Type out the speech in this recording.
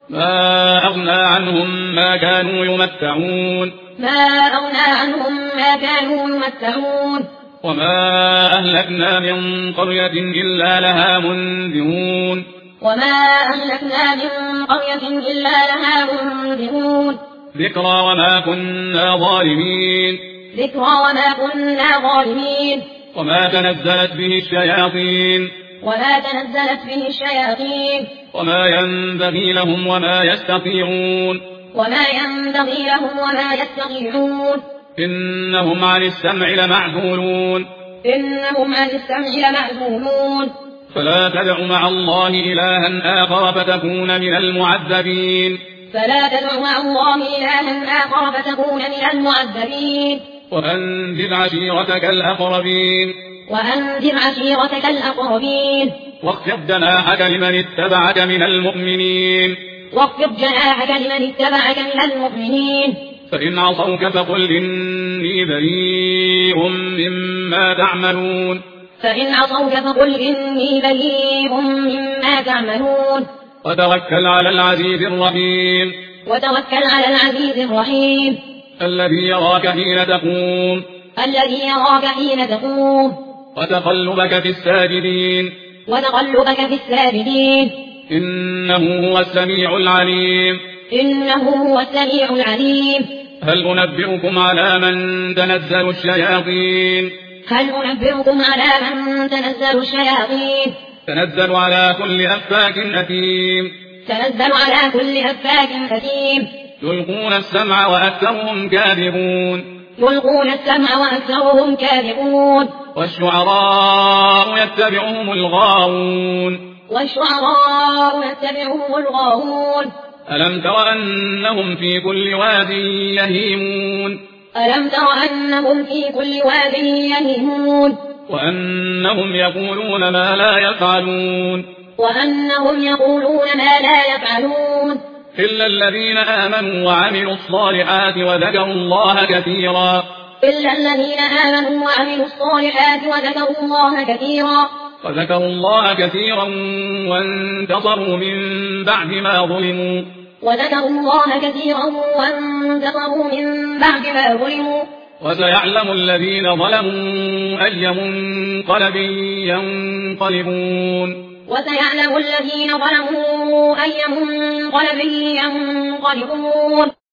ما أغنى عنهم ما كانوا يمتعون وما أهلكنا من قرية إلا لها منذرون ذكرى وما كنا ظالمين وما تنزلت به الشياطين وما ينبغي لهم وما يستطيعون إنهم عن السمع لمعزولون فلا تدع مع الله إلها آخر فتكون من المعذبين وأنذر عشيرتك الأقربين واخفض جناحك لمن اتبعك من المؤمنين فإن عصوك فقل إني بريء مما تعملون وتوكل على العزيز الرحيم الذي يراك حين تقوم وتقلبك في الساجدين إنه هو السميع العليم هل أنبئكم على من تنزل الشياطين تنزل على كل أفاك أثيم يلقون السمع وأكثرهم كاذبون والشعراء يتبعهم الغاوون ألم تر أنهم في كل واد يهيمون وأنهم يقولون ما لا يفعلون إلا الذين آمنوا وعملوا الصالحات وذكروا الله كثيرا وانتصروا من بعد ما ظلموا وسيعلم الذين ظلموا أي منقلب ينقلبون